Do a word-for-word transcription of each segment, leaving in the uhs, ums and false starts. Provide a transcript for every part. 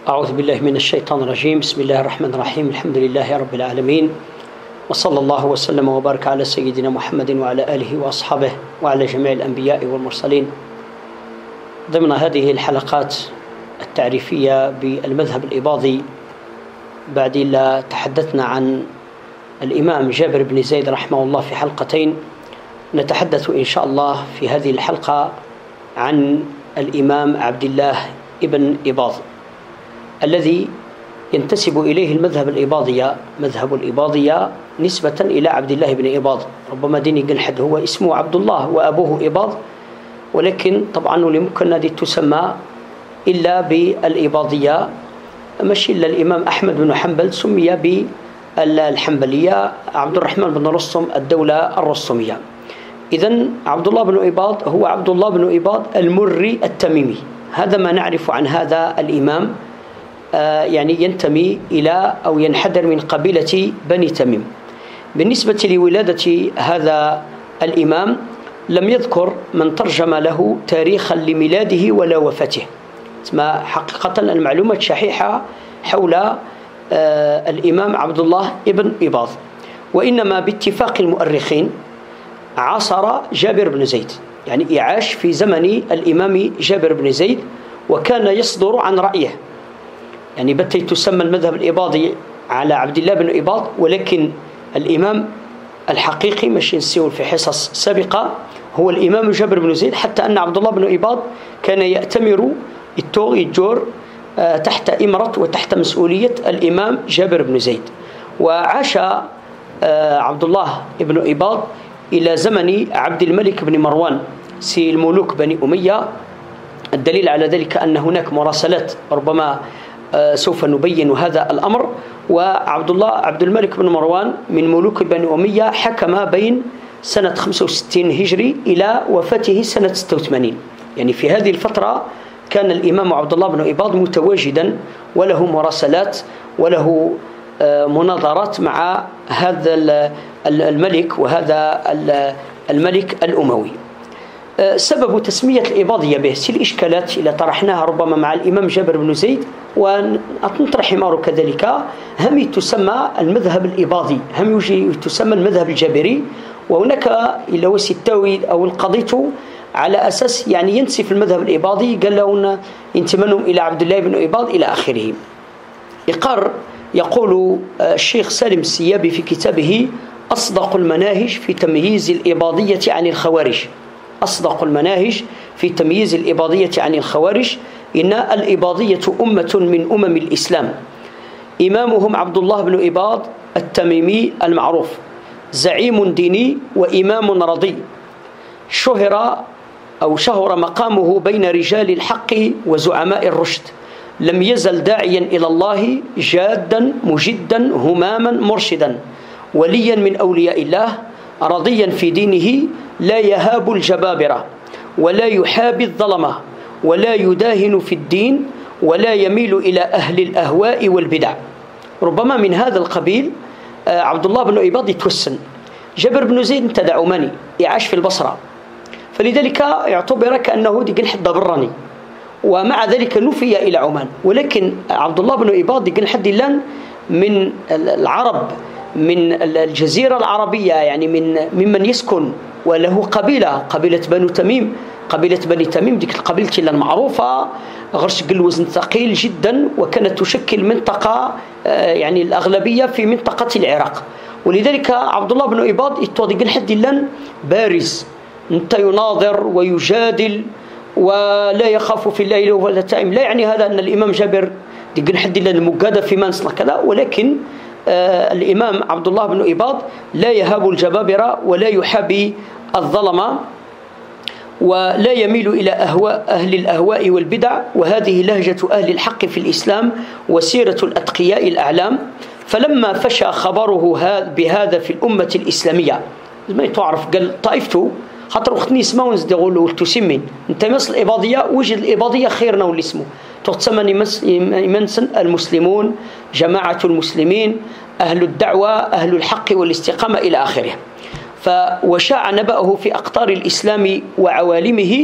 أعوذ بالله من الشيطان الرجيم. بسم الله الرحمن الرحيم. الحمد لله رب العالمين، وصلى الله وسلم وبارك على سيدنا محمد وعلى آله وأصحابه وعلى جميع الأنبياء والمرسلين. ضمن هذه الحلقات التعريفية بالمذهب الإباضي، بعد لا تحدثنا عن الإمام جابر بن زيد رحمه الله في حلقتين، نتحدث إن شاء الله في هذه الحلقة عن الإمام عبد الله ابن إباض الذي ينتسب إليه المذهب الإباضية. مذهب الإباضية نسبة إلى عبد الله بن إباض. ربما ديني قنحد هو اسمه عبد الله وأبوه إباض، ولكن طبعا لممكن هذه تسمى إلا بالإباضية، مش إلا الإمام أحمد بن حنبل سمي بالحنبلية، عبد الرحمن بن رستم الدولة الرستمية. إذن عبد الله بن إباض هو عبد الله بن إباض المري التميمي. هذا ما نعرف عن هذا الإمام، آه يعني ينتمي إلى أو ينحدر من قبيلة بني تميم. بالنسبة لولادة هذا الإمام لم يذكر من ترجم له تاريخا لميلاده ولا وفاته. ما حقيقة المعلومات شحيحة حول آه الإمام عبد الله ابن إباض، وإنما باتفاق المؤرخين عاصر جابر بن زيد، يعني عاش في زمن الإمام جابر بن زيد، وكان يصدر عن رأيه. يعني بتي تسمى المذهب الإباضي على عبد الله بن إباض، ولكن الإمام الحقيقي مش نسيول في حصص سابقة هو الإمام جابر بن زيد، حتى أن عبد الله بن إباض كان يأتمر التوغ الجور تحت إمرة وتحت مسؤولية الإمام جابر بن زيد. وعاش عبد الله بن إباض إلى زمن عبد الملك بن مروان سي الملوك بني أمية. الدليل على ذلك أن هناك مراسلات، ربما سوف نبين هذا الأمر. وعبد الله عبد الملك بن مروان من ملوك بني أمية حكم بين سنة خمسة وستين هجري إلى وفاته سنة ستة وثمانين، يعني في هذه الفترة كان الإمام عبد الله بن إباض متواجدا، وله مراسلات وله مناظرات مع هذا الملك وهذا الملك الأموي. سبب تسمية الإباضية به سي الإشكالات اللي طرحناها ربما مع الإمام جابر بن زيد، ونطرح حمار كذلك. هم تسمى المذهب الإباضي، هم يجي تسمى المذهب الجابري، وهناك إلا وستاوي أو القضية على أساس يعني ينسف المذهب الإباضي، قال لهم انتمانهم إلى عبد الله بن إباض إلى آخره. إقر يقول الشيخ سالم السيابي في كتابه أصدق المناهج في تمييز الإباضية عن الخوارج. أصدق المناهج في تمييز الإباضية عن الخوارج: إن الإباضية أمة من أمم الإسلام، إمامهم عبد الله بن إباض التميمي المعروف، زعيم ديني وإمام رضي، شهر أو شهر مقامه بين رجال الحق وزعماء الرشد، لم يزل داعيا إلى الله جادا مجدا هماما مرشدا، وليا من أولياء الله، رضيا في دينه، لا يهاب الجبابرة ولا يحابي الظلمة ولا يداهن في الدين ولا يميل إلى أهل الأهواء والبدع. ربما من هذا القبيل عبد الله بن إباض يتوسن. جابر بن زيد انتدى عماني يعاش في البصرة، فلذلك يعتبر كأنه دي حد براني، ومع ذلك نفي إلى عمان. ولكن عبد الله بن إباض دي حد لان من العرب، من الجزيرة العربية، يعني من ممن يسكن وله قبيلة، قبيلة بنو تميم. قبيلة بني تميم ديك القبيلة المعروفة، غرش قل وزن ثقيل جدا، وكانت تشكل منطقة يعني الأغلبية في منطقة العراق. ولذلك عبد الله بن إباض يتوضي حد لان بارز، انت يناظر ويجادل ولا يخاف في الليل ولا تائم. لا يعني هذا أن الإمام جابر ديك حد لان مجادة في منصنا كذا، ولكن آه الإمام عبد الله بن إباض لا يهاب الجبابرة ولا يحابي الظلمة ولا يميل إلى أهواء أهل الأهواء والبدع، وهذه لهجة أهل الحق في الإسلام وسيرة الأتقياء الأعلام. فلما فشى خبره بهذا في الأمة الإسلامية، ما تعرف قال طائفته خاطر أختني اسمه ونزدغوا تسمين انت مصر الإباضية، وجد الإباضية خيرنا والاسمه تسمى منسن المسلمون، جماعة المسلمين، أهل الدعوة، أهل الحق والاستقامة إلى آخره. فوشاع نبأه في أقطار الإسلام وعوالمه،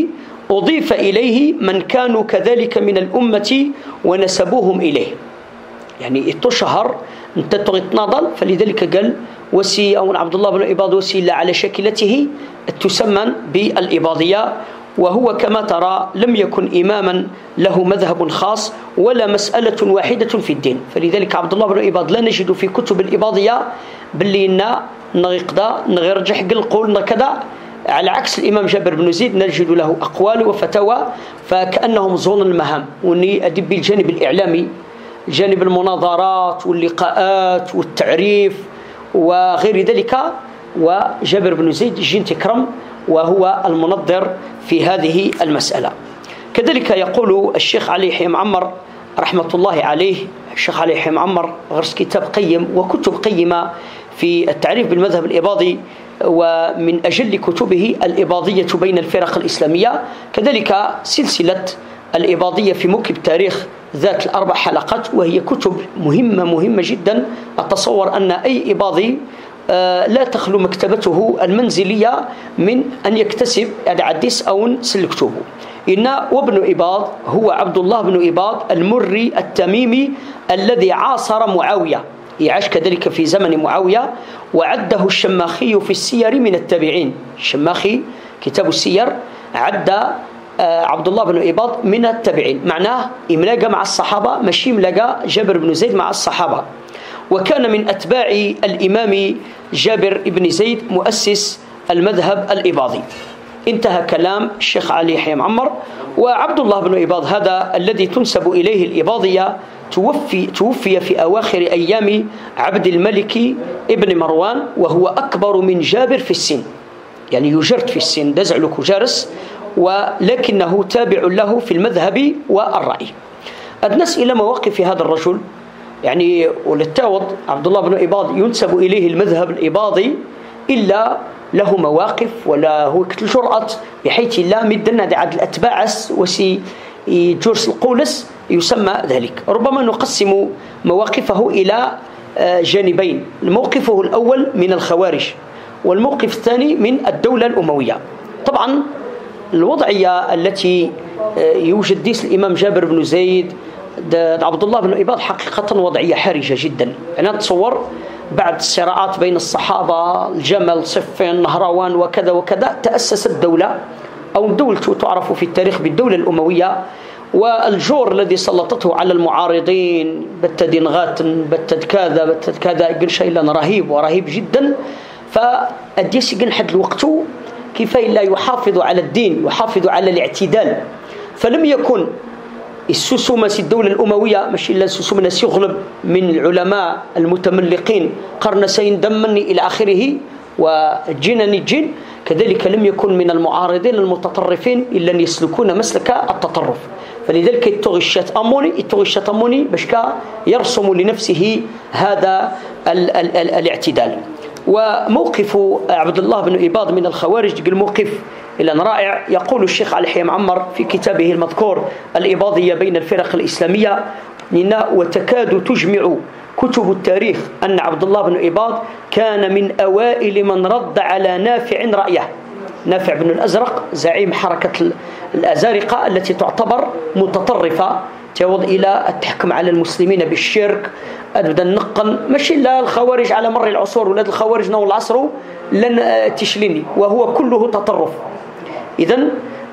أضيف إليه من كانوا كذلك من الأمة ونسبوهم إليه. يعني تشهر أنت تناضل، فلذلك قال وسي أو عبد الله بن إباض وسيلة على شكلته تسمى بالإباضية. وهو كما ترى لم يكن إماما له مذهب خاص ولا مسألة واحدة في الدين. فلذلك عبد الله بن إباض لا نجد في كتب الإباضية باللي لنا نغيقدا نغيرجح قل كذا، على عكس الإمام جابر بن زيد نجد له أقوال وفتاوى فكأنهم ظن المهام. وني أدب بالجانب الإعلامي، جانب المناظرات واللقاءات والتعريف وغير ذلك، وجابر بن زيد جين تكرم وهو المنظر في هذه المسألة. كذلك يقول الشيخ علي يحيى معمر رحمة الله عليه، الشيخ علي يحيى معمر غرس كتاب قيم وكتب قيمة في التعريف بالمذهب الإباضي، ومن أجل كتبه الإباضية بين الفرق الإسلامية، كذلك سلسلة الإباضية في موكب تاريخ ذات الأربع حلقات، وهي كتب مهمة مهمة جدا. أتصور أن أي إباضي لا تخلو مكتبته المنزلية من أن يكتسب عديس أو سلكته. إن وابن إباض هو عبد الله بن إباض المري التميمي الذي عاصر معاوية، يعاش كذلك في زمن معاوية، وعده الشماخي في السير من التابعين. الشماخي كتاب السير عد عبد الله بن إباض من التابعين، معناه إملاقة مع الصحابة ماشي ملاقة جابر بن زيد مع الصحابة. وكان من أتباع الإمام جابر بن زيد مؤسس المذهب الإباضي. انتهى كلام الشيخ علي يحيى معمر. وعبد الله بن إباض هذا الذي تنسب إليه الإباضية توفي, توفي في أواخر أيام عبد الملك ابن مروان، وهو أكبر من جابر في السن، يعني يجرد في السن دزع لك جارس، ولكنه تابع له في المذهب والرأي. أدنس إلى مواقف هذا الرجل، يعني وللتاوض عبد الله بن إباض ينسب إليه المذهب الإباضي إلا له مواقف ولا هو الجرأة بحيث لا مدنا عد الأتباع وسي جورس القولس يسمى ذلك. ربما نقسم مواقفه إلى جانبين، الموقفه الأول من الخوارج والموقف الثاني من الدولة الأموية. طبعا الوضعية التي يوجد ديس الإمام جابر بن زيد عبد الله بن إباض حقيقة وضعية حرجة جدا. أنا أتصور بعد الصراعات بين الصحابة الجمل صفين نهروان وكذا وكذا تأسست دولة أو دولة تعرف في التاريخ بالدولة الأموية، والجور الذي سلطته على المعارضين بتدين غاتن بتد كذا بتد كذا يقول شيء لنا رهيب ورهيب جدا. فأديس يقول حد الوقت كيف لا يحافظ على الدين يحافظ على الاعتدال. فلم يكن السوسومة الدولة الأموية مش إلا السوسومة يغلب من العلماء المتملقين قرن سين دمني إلى آخره وجنني الجن، كذلك لم يكن من المعارضين المتطرفين إلا أن يسلكون مسلك التطرف. فلذلك يتغي الشتأموني يتغي الشتأموني بشكا يرسم لنفسه هذا ال ال ال الاعتدال. وموقف عبد الله بن إباض من الخوارج الموقف إلا رائع. يقول الشيخ علي يحيى معمر في كتابه المذكور الإباضية بين الفرق الإسلامية: وتكاد تجمع كتب التاريخ أن عبد الله بن إباض كان من أوائل من رد على نافع رأيه. نافع بن الأزرق زعيم حركة الأزارقة التي تعتبر متطرفة تعود إلى التحكم على المسلمين بالشرك، أبدا نقن ماشي لا الخوارج على مر العصور ولاد الخوارج نو العصر لن تشلني، وهو كله تطرف. إذن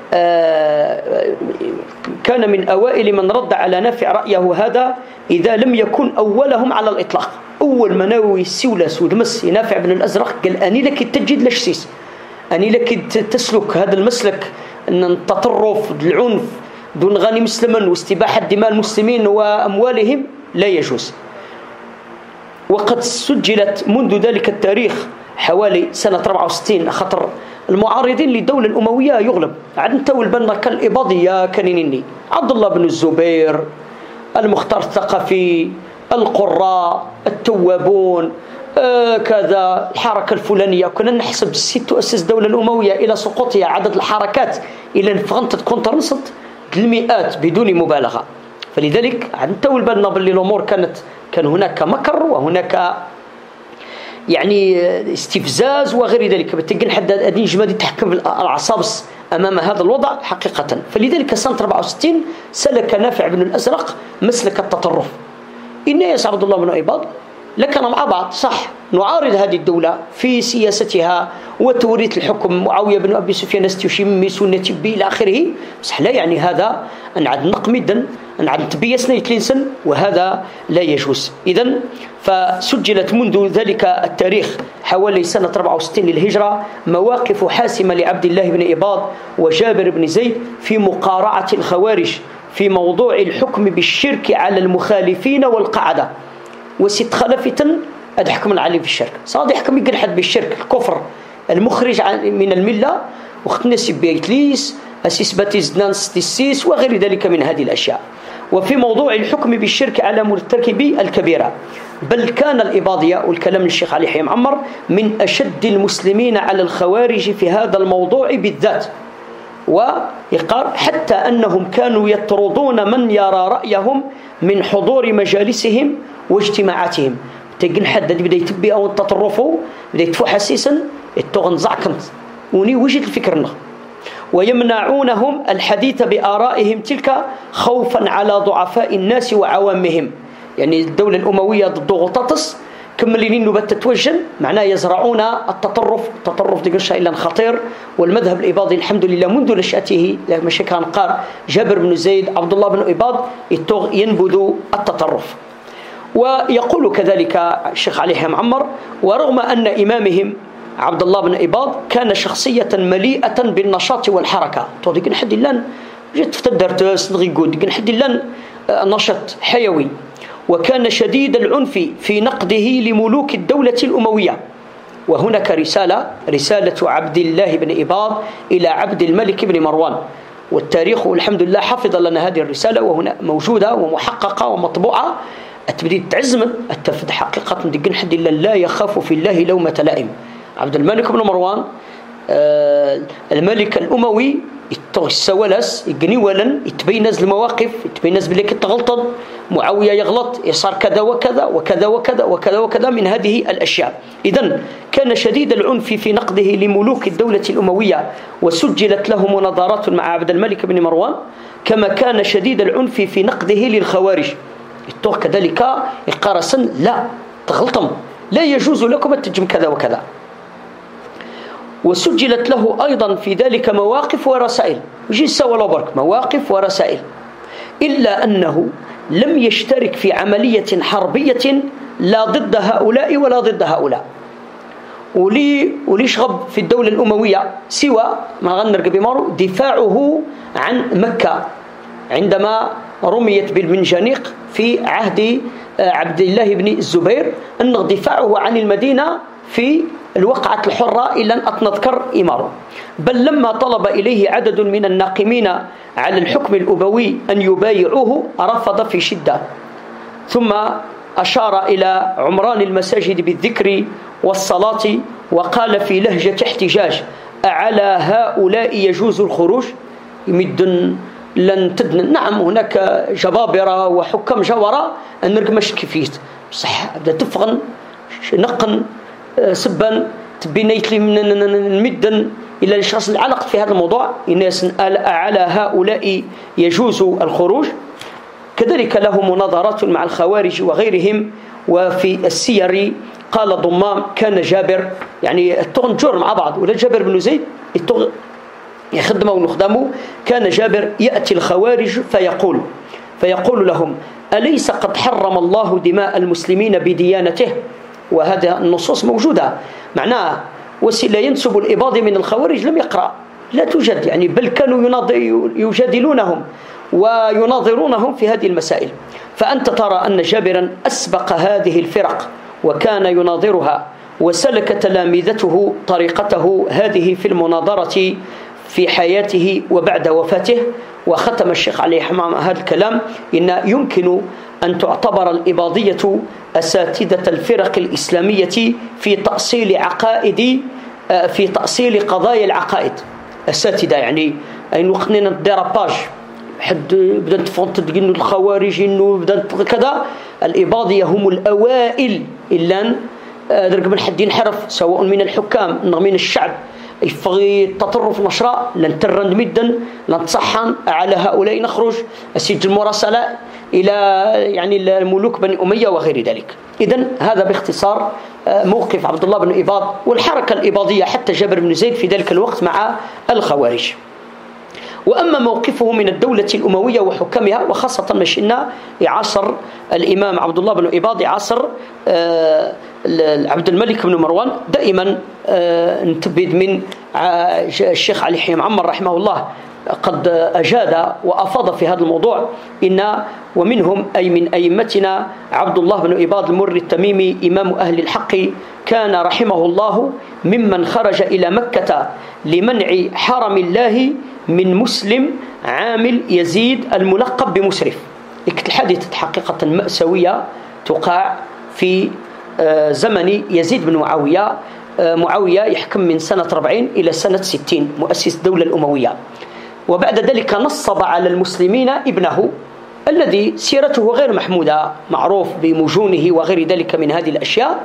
كان من أوائل من رد على نافع رأيه هذا إذا لم يكن أولهم على الإطلاق. أول مناوي السولة سود مس نافع بن الأزرق قال أني لك تجد لشسيس، أني لك تسلك هذا المسلك أن التطرف العنف دون غني مسلما واستباحة دماء المسلمين وأموالهم لا يجوز. وقد سجلت منذ ذلك التاريخ حوالي سنة أربعة وستين خطر المعارضين للدولة الأموية يغلب عدن تول بنا كالإباضية كنينيني عبد الله بن الزبير، المختار الثقفي، القراء، التوابون، آه كذا الحركة الفلانية. كنا نحسب الست تؤسس الدولة الأموية إلى سقوطها عدد الحركات إلى نفغنت تكون ترصد المئات بدون مبالغة. فلذلك عدن تول بنا باللي الأمور كانت كان هناك مكر وهناك يعني استفزاز وغير ذلك، بتلقى حد أدين جمادي تحكم الأعصاب أمام هذا الوضع حقيقة. فلذلك سنة أربعة وستين سلك نافع بن الأزرق مسلك التطرف. إن يا عبد الله بن عباد لكن مع بعض صح نعارض هذه الدولة في سياستها وتوريث الحكم معاوية بن أبي سفيان استشمي سنة بي إلى آخره، بس لا يعني هذا أن عاد نقمدا أن عاد تبيسنا يتلينسن، وهذا لا يجوز. إذن فسجلت منذ ذلك التاريخ حوالي سنة أربعة وستين للهجرة مواقف حاسمة لعبد الله بن إباض وجابر بن زيد في مقارعة الخوارج في موضوع الحكم بالشرك على المخالفين والقعدة. وست خلفة أدحكم عليه في الشرك صاد يحكم يقل حد بالشرك الكفر المخرج من الملة وختنس بيتليس أسيس باتيزنانس تسيس وغير ذلك من هذه الأشياء. وفي موضوع الحكم بالشرك على مرتكبي الكبيرة، بل كان الإباضية والكلام للشيخ علي حيم عمر من أشد المسلمين على الخوارج في هذا الموضوع بالذات، ويقال حتى أنهم كانوا يطردون من يرى رأيهم من حضور مجالسهم واجتماعاتهم. تجن حد اللي بدا يتبي أو تطرفوا بدا يتفو حسيسا التغن زعكمت وني وجد الفكرنا، ويمنعونهم الحديث بآرائهم تلك خوفا على ضعفاء الناس وعوامهم. يعني الدولة الأموية ضد غطاطس كملين نبات تتوجن معناه يزرعون التطرف. التطرف دي قرشة إلا خطير، والمذهب الإباضي الحمد لله منذ نشأته لما كان قار جابر بن زيد عبد الله بن إباض يتوغ ينبذ التطرف. ويقول كذلك الشيخ علي حيم عمر ورغم أن إمامهم عبد الله بن إباض كان شخصية مليئة بالنشاط والحركة، توديك نحد لان جيت فتدر تسنغيقود نحد لان نشاط حيوي، وكان شديد العنف في نقده لملوك الدولة الأموية. وهناك رسالة رسالة عبد الله بن إباض إلى عبد الملك بن مروان، والتاريخ الحمد لله حفظ لنا هذه الرسالة وهنا موجودة ومحققة ومطبوعة. التبديد تعزم التفد حقيقة دقن حد الله لا يخاف في الله لومة لائم. عبد الملك بن مروان آه الملك الأموي السوالس يقني ولن يتبينز المواقف يتبينز بليك التغلطد معاوية يغلط يصار كذا وكذا وكذا وكذا وكذا وكذا من هذه الأشياء. إذن كان شديد العنف في نقده لملوك الدولة الأموية، وسجلت له مناظرات مع عبد الملك بن مروان، كما كان شديد العنف في نقده للخوارج. التوه كذلك القرصن لا تغلطم لا يجوز لكم التجم كذا وكذا. وسجلت له أيضا في ذلك مواقف ورسائل، جيسا ولا برك مواقف ورسائل، إلا أنه لم يشترك في عملية حربية لا ضد هؤلاء ولا ضد هؤلاء، ولي وليشغب في الدولة الأموية سوى ما غنر بمارو دفاعه عن مكة عندما رميت بالمنجنيق في عهد عبد الله بن الزبير، أن دفاعه عن المدينة في الوقعة الحرة إلى أن أتنذكر إماره. بل لما طلب إليه عدد من الناقمين على الحكم الأبوي أن يبايعوه رفض في شدة، ثم أشار إلى عمران المساجد بالذكر والصلاة وقال في لهجة احتجاج: أعلى هؤلاء يجوز الخروج؟ يمد لن تدن. نعم هناك جبابرة وحكام جورة أن نرقمش كيفيت صح بدأ تفغن نقن سبا تبينيت لي من المدن إلى الشخص العلق في هذا الموضوع. الناس على هؤلاء يجوز الخروج. كذلك له مناظرات مع الخوارج وغيرهم. وفي السير قال ضمام كان جابر يعني التغن جور مع بعض ولا جابر بن زيد التغن يخدمه ونخدمه. كان جابر يأتي الخوارج فيقول فيقول لهم: أليس قد حرم الله دماء المسلمين بديانته؟ وهذا النصوص موجودة معناه وسيلة ينسب الإباضي من الخوارج لم يقرأ لا توجد يعني، بل كانوا يجادلونهم ويناظرونهم في هذه المسائل. فأنت ترى أن جابرا أسبق هذه الفرق وكان يناظرها، وسلك تلامذته طريقته هذه في المناظرة في حياته وبعد وفاته. وختم الشيخ علي حمام هذا الكلام: إن يمكن أن تعتبر الإباضية أساتذة الفرق الإسلامية في تأصيل عقائد في تأصيل قضايا العقائد. أساتذة يعني أي نقنين الدراباج حد بدأت فونت تقول الخوارج إنه بدأت كذا. الإباضية هم الأوائل إلا درك من حد ينحرف سواء من الحكام من الشعب يفغي التطرف نشراء لن ترند مدا لن تصحن على هؤلاء نخرج أسيج المراسلة إلى يعني الملوك بني أمية وغير ذلك. إذن هذا باختصار موقف عبد الله بن إباض والحركة الإباضية حتى جابر بن زيد في ذلك الوقت مع الخوارج. وأما موقفه من الدولة الأموية وحكامها وخاصة مشينا عصر الإمام عبد الله بن إباض عصر عبد الملك بن مروان، دائما نتبد من الشيخ علي حيم عمر رحمه الله قد أجاد وأفاض في هذا الموضوع. إن ومنهم أي من أئمتنا عبد الله بن إباض المر التميمي إمام أهل الحق كان رحمه الله ممن خرج إلى مكة لمنع حرم الله من مسلم عامل يزيد الملقب بمسرف. الحادثة حقيقة مأساوية تقع في زمن يزيد بن معاوية. معاوية يحكم من سنة أربعين إلى سنة ستين، مؤسس الدولة الأموية، وبعد ذلك نصب على المسلمين ابنه الذي سيرته غير محمودة، معروف بمجونه وغير ذلك من هذه الأشياء.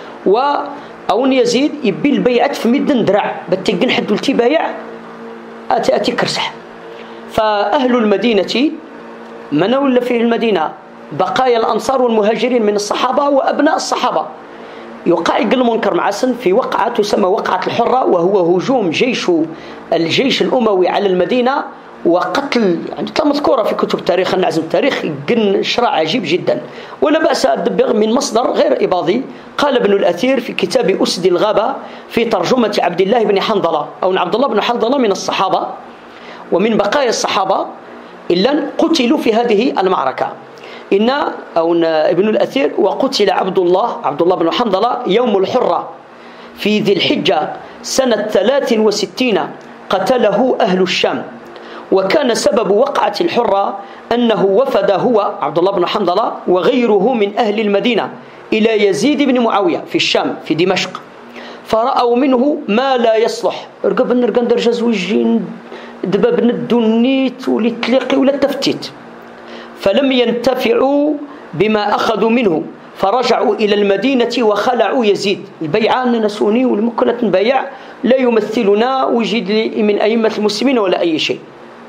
وأون يزيد يبي البيعة في مدن درع بتجن حد التبايع أتي أتي كرسح. فأهل المدينة من ولا في المدينة بقايا الأنصار والمهاجرين من الصحابة وأبناء الصحابة يوقع المنكر معسن في وقعة تسمى وقعة الحرة، وهو هجوم جيش الجيش الأموي على المدينة وقتل يعني مذكورة في كتب التاريخ النعزم التاريخ جن شرع عجيب جدا ولا بأس أدبغ من مصدر غير إباضي. قال ابن الأثير في كتاب أسد الغابة في ترجمة عبد الله بن حنظلة أو عبد الله بن حنظلة من الصحابة ومن بقايا الصحابة إلا قتلوا في هذه المعركة. إن أو ابن الأثير وقتل عبد الله عبد الله بن حنظلة يوم الحرة في ذي الحجة سنة ثلاث وستين قتله أهل الشام. وكان سبب وقعة الحرة أنه وفد هو عبد الله بن حنظلة وغيره من أهل المدينة إلى يزيد بن معاوية في الشام في دمشق، فرأوا منه ما لا يصلح. رقب نرقن درجة زوجين دباب ندونيت ولتلقي ولا التفتيت، فلم ينتفعوا بما أخذوا منه فرجعوا إلى المدينة وخلعوا يزيد. البيعة نسوني والمكنة نبايع لا يمثلنا وجد من أئمة المسلمين ولا أي شيء.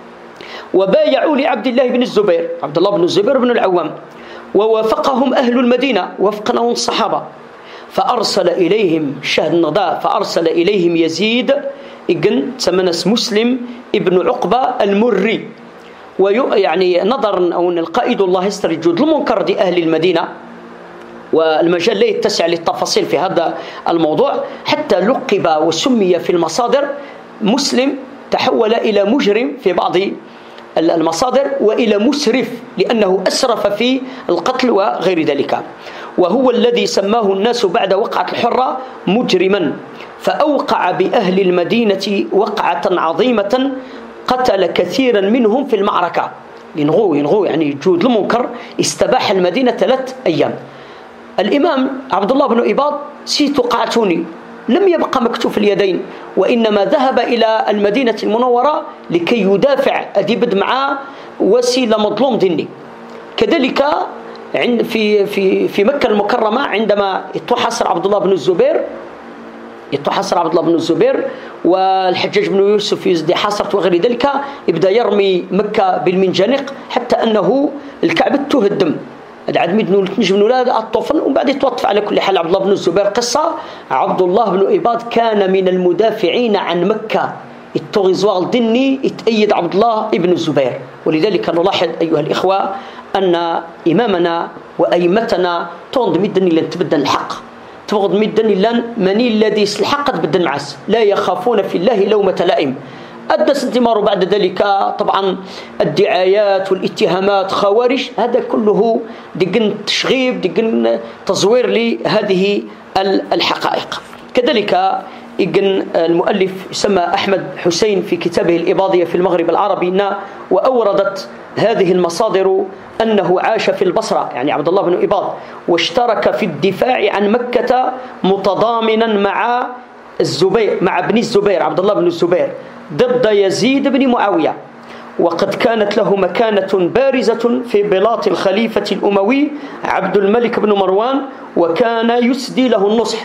وبايعوا لعبد الله بن الزبير عبد الله بن الزبير بن العوام ووافقهم أهل المدينة وفقناهم الصحابة، فأرسل إليهم شهد النضاء فأرسل إليهم يزيد إجن تمنس مسلم ابن عقبة المري. ويعني نظرا أو أن القائد الله يسترجد المنكر دي أهل المدينة، والمجال لا يتسع للتفاصيل في هذا الموضوع، حتى لقب وسمي في المصادر مسلم تحول إلى مجرم في بعض المصادر وإلى مسرف لأنه أسرف في القتل وغير ذلك، وهو الذي سماه الناس بعد وقعة الحرة مجرما. فأوقع بأهل المدينة وقعة عظيمة قتل كثيرا منهم في المعركة. ينغو ينغو يعني جود المنكر استباح المدينة ثلاث أيام. الإمام عبد الله بن إباض سيت وقعتوني لم يبقى مكتوف اليدين، وإنما ذهب إلى المدينة المنورة لكي يدافع أديبد معاه وسيلة مظلوم ديني. كذلك عند في في في مكة المكرمة عندما اتحصر عبد الله بن الزبير اتحصر عبد الله بن الزبير والحجاج بن يوسف يزدي حاصرت وغير ذلك، يبدأ يرمي مكة بالمنجنيق حتى أنه الكعبة تهدم. العدد ميدنو نجم نولاد الطفل ومن بعد يتوقف. على كل حال عبد الله بن الزبير قصة عبد الله بن إباض كان من المدافعين عن مكة التغزوار الدني يتأيد عبد الله بن الزبير. ولذلك نلاحظ أيها الإخوة أن إمامنا وأئمتنا تغض مدن لن تبدل الحق تبغض مدن لن مني الذي الحق تبدل معس لا يخافون في الله لومة لائم. أدى استمرار بعد ذلك طبعا الدعايات والاتهامات خوارج، هذا كله دقن تشغيب دقن تزوير لهذه الحقائق. كذلك يقن المؤلف يسمى أحمد حسين في كتابه الإباضية في المغرب العربي وأوردت هذه المصادر أنه عاش في البصرة يعني عبد الله بن إباض واشترك في الدفاع عن مكة متضامنا مع الزبير مع ابن الزبير عبد الله بن الزبير ضد يزيد بن معاوية، وقد كانت له مكانة بارزة في بلاط الخليفة الأموي عبد الملك بن مروان، وكان يسدي له النصح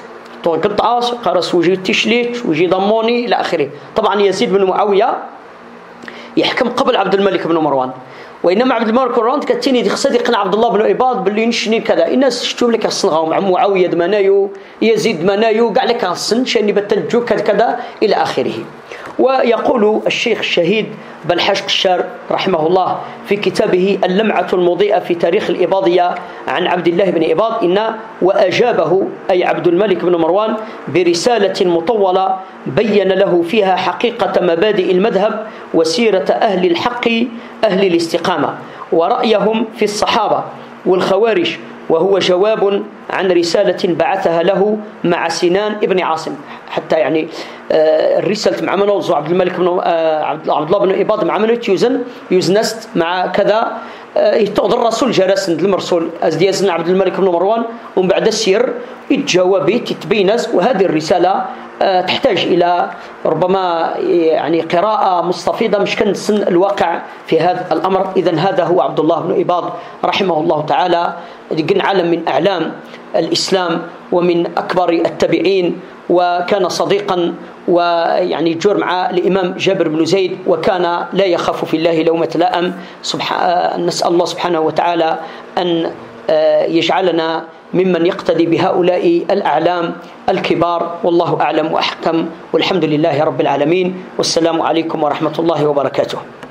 قطعة قرص وجي تشليت وجي ضموني إلى آخره. طبعا يزيد بن معاوية يحكم قبل عبد الملك بن مروان، وإنما عبد الملك بن مروان كتيني دي خصدي قنع عبد الله بن إباض باللي نشني كذا الناس شتوم لك الصنغة مع معاوية دمنايو يزيد دمنايو قاع لك الصن شاني بتلجو كذا إلى آخره. ويقول الشيخ الشهيد بلحاش قشار رحمه الله في كتابه اللمعة المضيئة في تاريخ الإباضية عن عبد الله بن إباض إن وأجابه أي عبد الملك بن مروان برسالة مطولة بين له فيها حقيقة مبادئ المذهب وسيرة أهل الحق أهل الاستقامة ورأيهم في الصحابة والخوارج، وهو جواب عن رسالة بعثها له مع سنان ابن عاصم. حتى يعني الرسالة مع منوز عبد الملك بن عبد الله بن إباض مع منوت يوزن يوزنست مع كذا يتقضى الرسول جراسند المرسول أزديازن عبد الملك بن مروان ومن بعد السير يتجاوبي تتبينز. وهذه الرسالة تحتاج إلى ربما يعني قراءة مستفيضة مش كنسن الواقع في هذا الأمر. إذن هذا هو عبد الله بن إباض رحمه الله تعالى، قلنا علم من أعلام الإسلام ومن أكبر التابعين، وكان صديقا ويعني جور مع الإمام جابر بن زيد، وكان لا يخاف في الله لومة لائم. سبحان نسأل الله سبحانه وتعالى أن يجعلنا ممن يقتدي بهؤلاء الأعلام الكبار، والله أعلم وأحكم، والحمد لله رب العالمين، والسلام عليكم ورحمة الله وبركاته.